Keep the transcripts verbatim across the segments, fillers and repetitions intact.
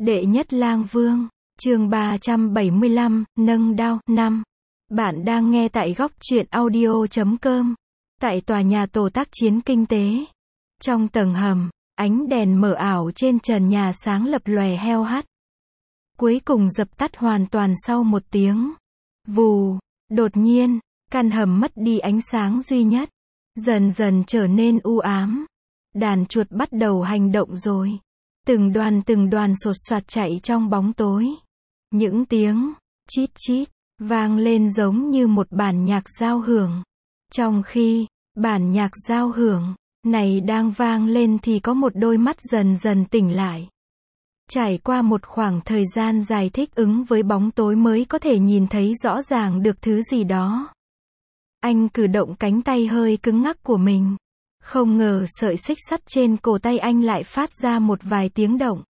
Đệ nhất lang vương, chương ba trăm bảy mươi lăm, nâng đao, năm. Bạn đang nghe tại góc truyện audio chấm com. Tại tòa nhà tổ tác chiến kinh tế. Trong tầng hầm, ánh đèn mờ ảo trên trần nhà sáng lập lòe heo hắt. Cuối cùng dập tắt hoàn toàn sau một tiếng. Vù, đột nhiên, căn hầm mất đi ánh sáng duy nhất. Dần dần trở nên u ám. Đàn chuột bắt đầu hành động rồi. Từng đoàn từng đoàn sột soạt chạy trong bóng tối. Những tiếng chít chít vang lên giống như một bản nhạc giao hưởng. Trong khi bản nhạc giao hưởng này đang vang lên thì có một đôi mắt dần dần tỉnh lại. Trải qua một khoảng thời gian dài thích ứng với bóng tối mới có thể nhìn thấy rõ ràng được thứ gì đó. Anh cử động cánh tay hơi cứng ngắc của mình. Không ngờ sợi xích sắt trên cổ tay anh lại phát ra một vài tiếng động.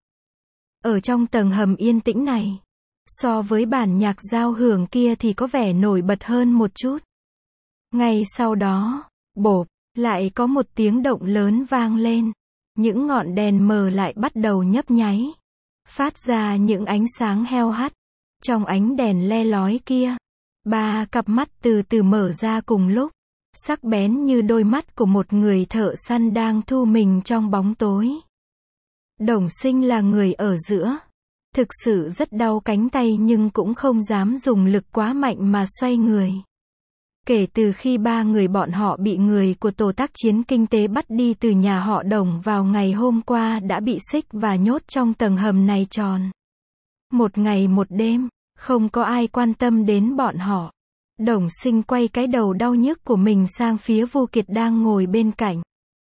Ở trong tầng hầm yên tĩnh này, so với bản nhạc giao hưởng kia thì có vẻ nổi bật hơn một chút. Ngay sau đó, bộp, lại có một tiếng động lớn vang lên. Những ngọn đèn mờ lại bắt đầu nhấp nháy, phát ra những ánh sáng heo hắt. Trong ánh đèn le lói kia, ba cặp mắt từ từ mở ra cùng lúc. Sắc bén như đôi mắt của một người thợ săn đang thu mình trong bóng tối. Đồng Sinh là người ở giữa. Thực sự rất đau cánh tay nhưng cũng không dám dùng lực quá mạnh mà xoay người. Kể từ khi ba người bọn họ bị người của tổ tác chiến kinh tế bắt đi từ nhà họ Đồng vào ngày hôm qua đã bị xích và nhốt trong tầng hầm này tròn. Một ngày một đêm, không có ai quan tâm đến bọn họ. Đồng Sinh quay cái đầu đau nhức của mình sang phía Vu Kiệt đang ngồi bên cạnh.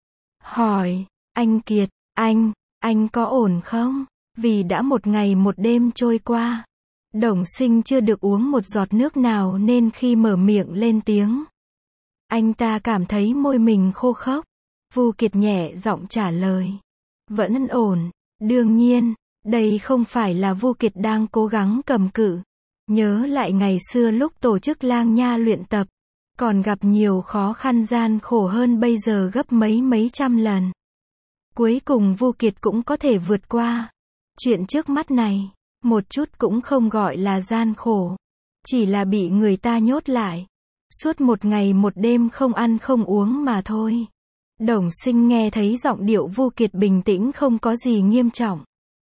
Hỏi, anh Kiệt, anh, anh có ổn không? Vì đã một ngày một đêm trôi qua. Đồng Sinh chưa được uống một giọt nước nào nên khi mở miệng lên tiếng. Anh ta cảm thấy môi mình khô khốc. Vu Kiệt nhẹ giọng trả lời. Vẫn ổn, đương nhiên, đây không phải là Vu Kiệt đang cố gắng cầm cự. Nhớ lại ngày xưa lúc tổ chức lang nha luyện tập, còn gặp nhiều khó khăn gian khổ hơn bây giờ gấp mấy mấy trăm lần. Cuối cùng Vu Kiệt cũng có thể vượt qua. Chuyện trước mắt này, một chút cũng không gọi là gian khổ. Chỉ là bị người ta nhốt lại. Suốt một ngày một đêm không ăn không uống mà thôi. Đồng Sinh nghe thấy giọng điệu Vu Kiệt bình tĩnh không có gì nghiêm trọng.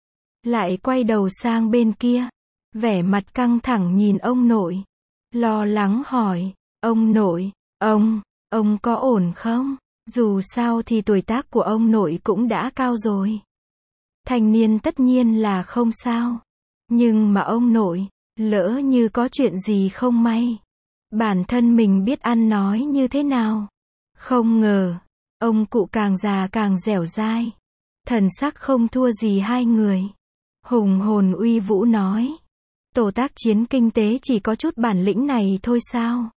Lại quay đầu sang bên kia. Vẻ mặt căng thẳng nhìn ông nội. Lo lắng hỏi, ông nội, ông, ông có ổn không? Dù sao thì tuổi tác của ông nội cũng đã cao rồi. Thanh niên tất nhiên là không sao. Nhưng mà ông nội, lỡ như có chuyện gì không may. Bản thân mình biết ăn nói như thế nào. Không ngờ, ông cụ càng già càng dẻo dai. Thần sắc không thua gì hai người. Hùng hồn uy vũ nói. Tổ tác chiến kinh tế chỉ có chút bản lĩnh này thôi sao?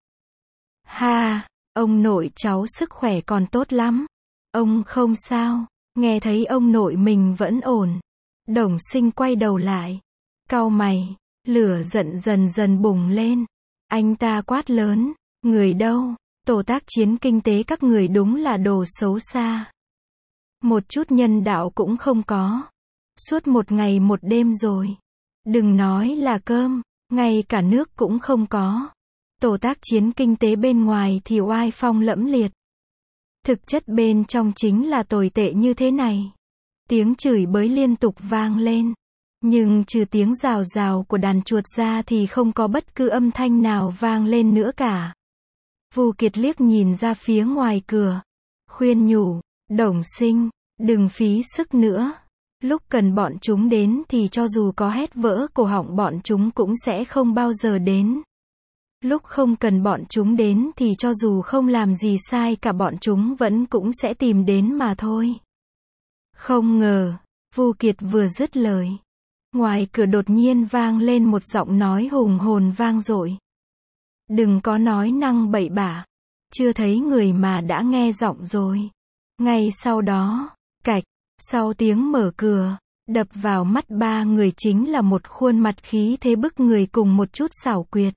Ha, ông nội cháu sức khỏe còn tốt lắm. Ông không sao, nghe thấy ông nội mình vẫn ổn. Đồng Sinh quay đầu lại. Cau mày, lửa giận dần dần bùng lên. Anh ta quát lớn, người đâu? Tổ tác chiến kinh tế các người đúng là đồ xấu xa. Một chút nhân đạo cũng không có. Suốt một ngày một đêm rồi. Đừng nói là cơm, ngay cả nước cũng không có. Tổ tác chiến kinh tế bên ngoài thì oai phong lẫm liệt. Thực chất bên trong chính là tồi tệ như thế này. Tiếng chửi bới liên tục vang lên. Nhưng trừ tiếng rào rào của đàn chuột ra thì không có bất cứ âm thanh nào vang lên nữa cả. Vu Kiệt liếc nhìn ra phía ngoài cửa. Khuyên nhủ, Đồng Sinh, đừng phí sức nữa. Lúc cần bọn chúng đến thì cho dù có hét vỡ cổ họng bọn chúng cũng sẽ không bao giờ đến. Lúc không cần bọn chúng đến thì cho dù không làm gì sai cả bọn chúng vẫn cũng sẽ tìm đến mà thôi. Không ngờ, Vu Kiệt vừa dứt lời. Ngoài cửa đột nhiên vang lên một giọng nói hùng hồn vang dội. Đừng có nói năng bậy bạ. Chưa thấy người mà đã nghe giọng rồi. Ngay sau đó, cạch. Sau tiếng mở cửa, đập vào mắt ba người chính là một khuôn mặt khí thế bức người cùng một chút xảo quyệt.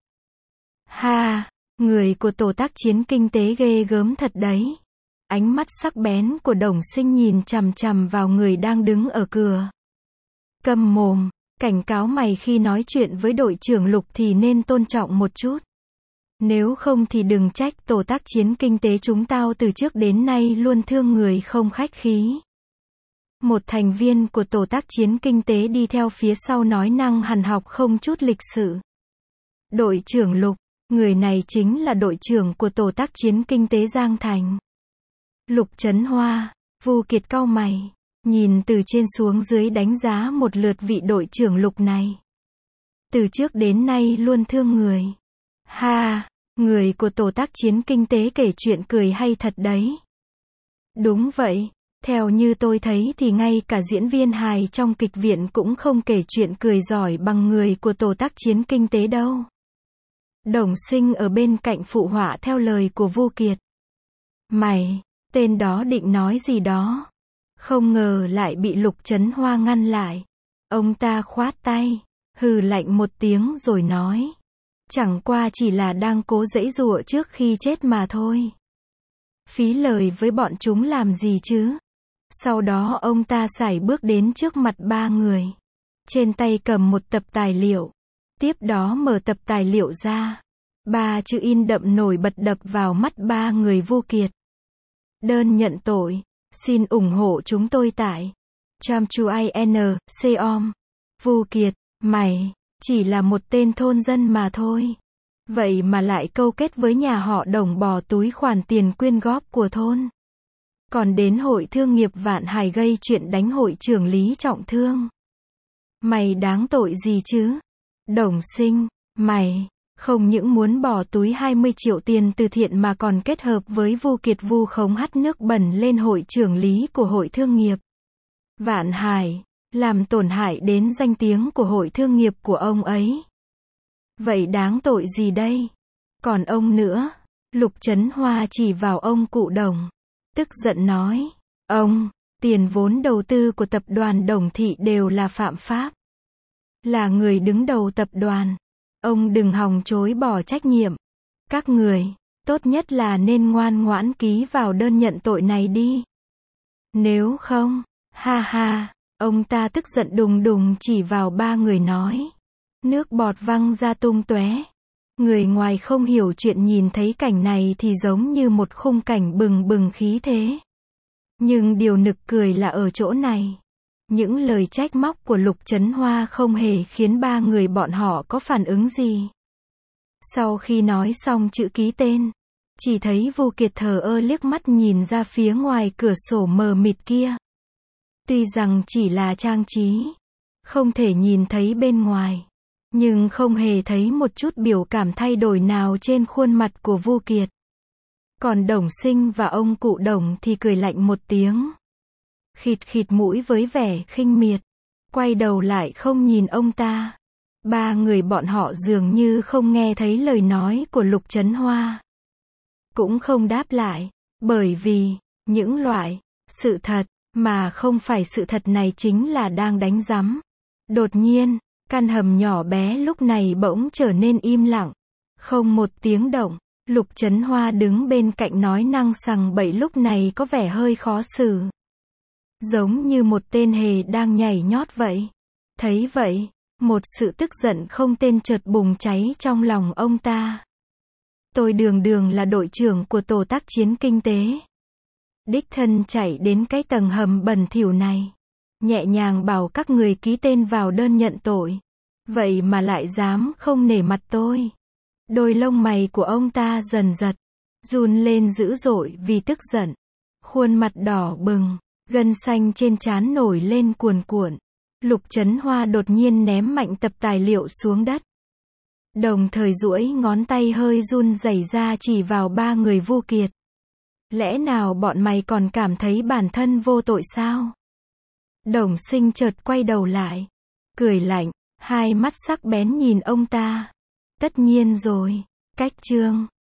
Ha, người của tổ tác chiến kinh tế ghê gớm thật đấy. Ánh mắt sắc bén của Đồng Sinh nhìn chằm chằm vào người đang đứng ở cửa. Câm mồm, cảnh cáo mày khi nói chuyện với đội trưởng Lục thì nên tôn trọng một chút. Nếu không thì đừng trách tổ tác chiến kinh tế chúng tao từ trước đến nay luôn thương người không khách khí. Một thành viên của tổ tác chiến kinh tế đi theo phía sau nói năng hằn học không chút lịch sự. Đội trưởng Lục, người này chính là đội trưởng của tổ tác chiến kinh tế Giang Thành. Lục Trấn Hoa, Vu Kiệt cau mày, nhìn từ trên xuống dưới đánh giá một lượt vị đội trưởng Lục này. Từ trước đến nay luôn thương người. Ha, người của tổ tác chiến kinh tế kể chuyện cười hay thật đấy. Đúng vậy, theo như tôi thấy thì ngay cả diễn viên hài trong kịch viện cũng không kể chuyện cười giỏi bằng người của tổ tác chiến kinh tế đâu. Đồng Sinh ở bên cạnh phụ họa theo lời của Vu Kiệt. Mày, tên đó định nói gì đó. Không ngờ lại bị Lục Trấn Hoa ngăn lại. Ông ta khoát tay, hừ lạnh một tiếng rồi nói. Chẳng qua chỉ là đang cố giãy giụa trước khi chết mà thôi. Phí lời với bọn chúng làm gì chứ? Sau đó ông ta sải bước đến trước mặt ba người. Trên tay cầm một tập tài liệu. Tiếp đó mở tập tài liệu ra. Ba chữ in đậm nổi bật đập vào mắt ba người Vu Kiệt. Đơn nhận tội. Xin ủng hộ chúng tôi tại Tramchuin com. Vu Kiệt, mày, chỉ là một tên thôn dân mà thôi. Vậy mà lại câu kết với nhà họ Đồng bỏ túi khoản tiền quyên góp của thôn. Còn đến hội thương nghiệp Vạn Hải gây chuyện đánh hội trưởng Lý trọng thương. Mày đáng tội gì chứ? Đồng Sinh, mày, không những muốn bỏ túi hai mươi triệu tiền từ thiện mà còn kết hợp với Vu Kiệt vu khống hắt nước bẩn lên hội trưởng Lý của hội thương nghiệp Vạn Hải, làm tổn hại đến danh tiếng của hội thương nghiệp của ông ấy. Vậy đáng tội gì đây? Còn ông nữa? Lục Trấn Hoa chỉ vào ông cụ Đồng. Tức giận nói. Ông, tiền vốn đầu tư của tập đoàn Đồng Thị đều là phạm pháp. Là người đứng đầu tập đoàn. Ông đừng hòng chối bỏ trách nhiệm. Các người, tốt nhất là nên ngoan ngoãn ký vào đơn nhận tội này đi. Nếu không, ha ha, ông ta tức giận đùng đùng chỉ vào ba người nói. Nước bọt văng ra tung tóe. Người ngoài không hiểu chuyện nhìn thấy cảnh này thì giống như một khung cảnh bừng bừng khí thế. Nhưng điều nực cười là ở chỗ này. Những lời trách móc của Lục Trấn Hoa không hề khiến ba người bọn họ có phản ứng gì. Sau khi nói xong chữ ký tên, chỉ thấy Vu Kiệt thờ ơ liếc mắt nhìn ra phía ngoài cửa sổ mờ mịt kia. Tuy rằng chỉ là trang trí, không thể nhìn thấy bên ngoài, nhưng không hề thấy một chút biểu cảm thay đổi nào trên khuôn mặt của Vu Kiệt. Còn Đồng Sinh và ông cụ Đồng thì cười lạnh một tiếng. Khịt khịt mũi với vẻ khinh miệt. Quay đầu lại không nhìn ông ta. Ba người bọn họ dường như không nghe thấy lời nói của Lục Trấn Hoa. Cũng không đáp lại. Bởi vì, những loại, sự thật, mà không phải sự thật này chính là đang đánh rắm. Đột nhiên, căn hầm nhỏ bé lúc này bỗng trở nên im lặng. Không một tiếng động. Lục Trấn Hoa đứng bên cạnh nói năng sằng bậy lúc này có vẻ hơi khó xử. Giống như một tên hề đang nhảy nhót vậy. Thấy vậy, một sự tức giận không tên chợt bùng cháy trong lòng ông ta. Tôi đường đường là đội trưởng của tổ tác chiến kinh tế. Đích thân chạy đến cái tầng hầm bẩn thỉu này. Nhẹ nhàng bảo các người ký tên vào đơn nhận tội. Vậy mà lại dám không nể mặt tôi. Đôi lông mày của ông ta dần giật, run lên dữ dội vì tức giận. Khuôn mặt đỏ bừng, gân xanh trên trán nổi lên cuồn cuộn. Lục Trấn Hoa đột nhiên ném mạnh tập tài liệu xuống đất. Đồng thời duỗi ngón tay hơi run rẩy ra chỉ vào ba người Vu Kiệt. Lẽ nào bọn mày còn cảm thấy bản thân vô tội sao? Đồng Sinh chợt quay đầu lại, cười lạnh, hai mắt sắc bén nhìn ông ta. Tất nhiên rồi, cách trương,